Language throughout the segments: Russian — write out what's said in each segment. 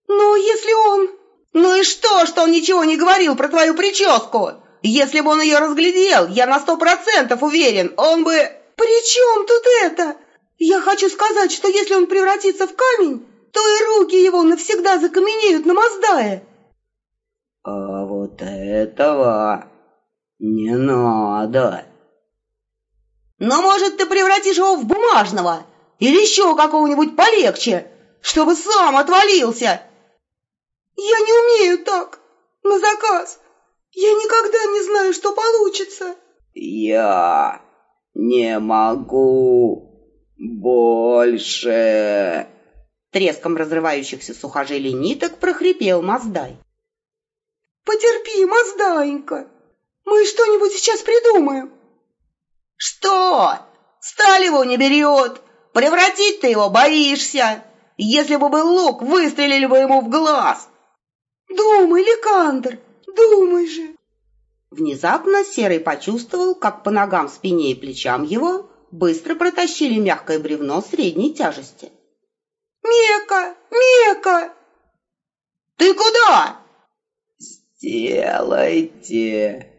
«Ну, если он...» «Ну и что он ничего не говорил про твою прическу? Если бы он ее разглядел, я на 100% уверен, он бы...» «При чем тут это? Я хочу сказать, что если он превратится в камень, то и руки его навсегда закаменеют на Маздае». «А вот этого не надо». «Но, может, ты превратишь его в бумажного или еще какого-нибудь полегче, чтобы сам отвалился?» «Я не умею так, на заказ. Я никогда не знаю, что получится». «Я не могу больше!» Треском разрывающихся сухожилий ниток прохрипел Маздай. «Потерпи, Маздаенька, мы что-нибудь сейчас придумаем». «Что? Сталь его не берет. Превратить ты его боишься. Если бы был лук, выстрелили бы ему в глаз». «Думай, Ликандр, думай же!» Внезапно Серый почувствовал, как по ногам, спине и плечам его быстро протащили мягкое бревно средней тяжести. «Мека! Мека!» «Ты куда?» «Сделайте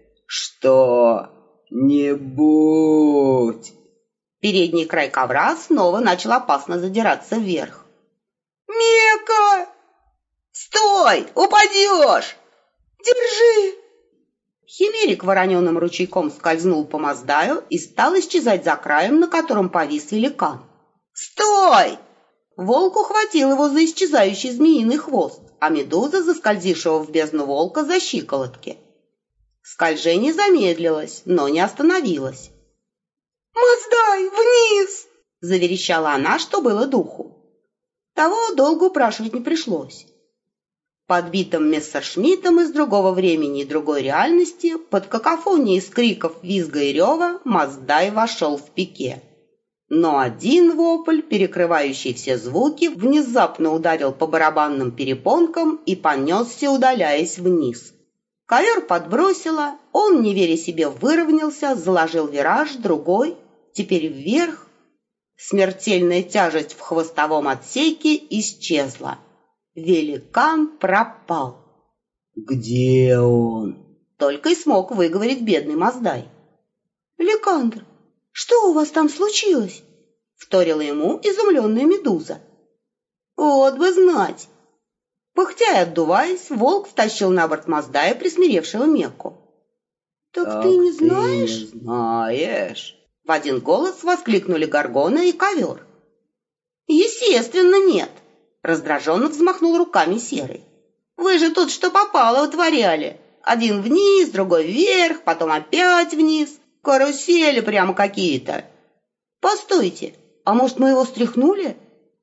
что-нибудь!» Передний край ковра снова начал опасно задираться вверх. «Мека!» «Стой! Упадешь!» «Держи!» Химерик вороненым ручейком скользнул по Маздаю и стал исчезать за краем, на котором повис великан. «Стой!» Волк ухватил его за исчезающий змеиный хвост, а медуза, заскользившего в бездну волка, за щиколотки. Скольжение замедлилось, но не остановилось. «Маздай, вниз!» — заверещала она, что было духу. Того долго упрашивать не пришлось. Подбитым Мессершмиттом из другого времени и другой реальности, под какофонией из криков, визга и рева, Маздай вошел в пике. Но один вопль, перекрывающий все звуки, внезапно ударил по барабанным перепонкам и понесся, удаляясь вниз. Ковер подбросило, он, не веря себе, выровнялся, заложил вираж, другой, теперь вверх. Смертельная тяжесть в хвостовом отсеке исчезла. Великан пропал. «Где он?» Только и смог выговорить бедный Маздай. «Ликандр, что у вас там случилось?» — вторила ему изумленная медуза. «Вот бы знать!» Пыхтя и отдуваясь, волк втащил на борт Маздая присмиревшего Мекку. «Так ты не знаешь?» «Ты не знаешь?» — в один голос воскликнули Горгона и Ковер. «Естественно, нет!» — раздраженно взмахнул руками Серый. «Вы же тут что попало утворяли. Один вниз, другой вверх, потом опять вниз. Карусели прямо какие-то. Постойте, а может, мы его стряхнули?»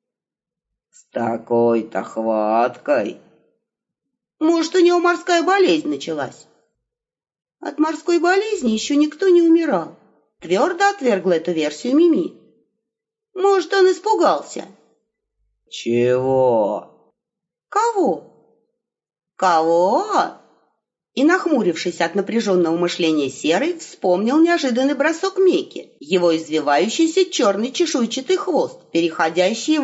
«С такой-то хваткой!» «Может, у него морская болезнь началась?» «От морской болезни еще никто не умирал», — твердо отвергла эту версию Мими. «Может, он испугался?» «Чего?» «Кого?» «Кого?» И, нахмурившись от напряженного мышления Серый, вспомнил неожиданный бросок Мекки, его извивающийся черный чешуйчатый хвост, переходящий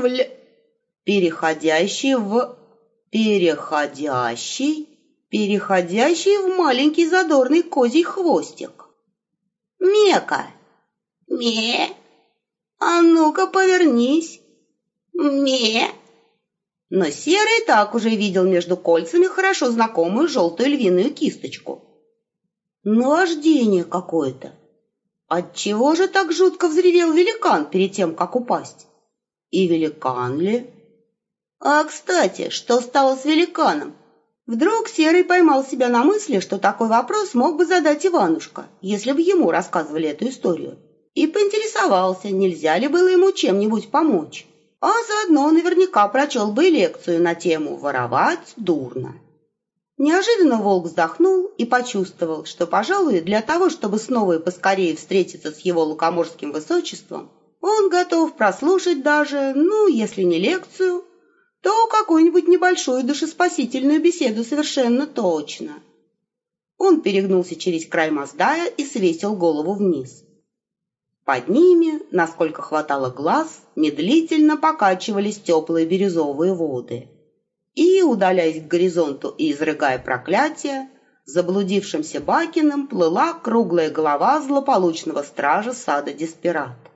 в маленький задорный козий хвостик. «Мека! Ме! А ну-ка повернись! Ме!» Но Серый так уже видел между кольцами хорошо знакомую желтую львиную кисточку. Наваждение какое-то. Отчего же так жутко взревел великан перед тем, как упасть? И великан ли? А, кстати, что стало с великаном? Вдруг Серый поймал себя на мысли, что такой вопрос мог бы задать Иванушка, если бы ему рассказывали эту историю, и поинтересовался, нельзя ли было ему чем-нибудь помочь. А заодно наверняка прочел бы и лекцию на тему «Воровать дурно». Неожиданно волк вздохнул и почувствовал, что, пожалуй, для того, чтобы снова и поскорее встретиться с его лукоморским высочеством, он готов прослушать даже, если не лекцию, то какую-нибудь небольшую душеспасительную беседу совершенно точно. Он перегнулся через край Маздая и свесил голову вниз. Под ними, насколько хватало глаз, медлительно покачивались теплые бирюзовые воды. И, удаляясь к горизонту и изрыгая проклятия, заблудившимся Бакиным плыла круглая голова злополучного стража сада Деспират.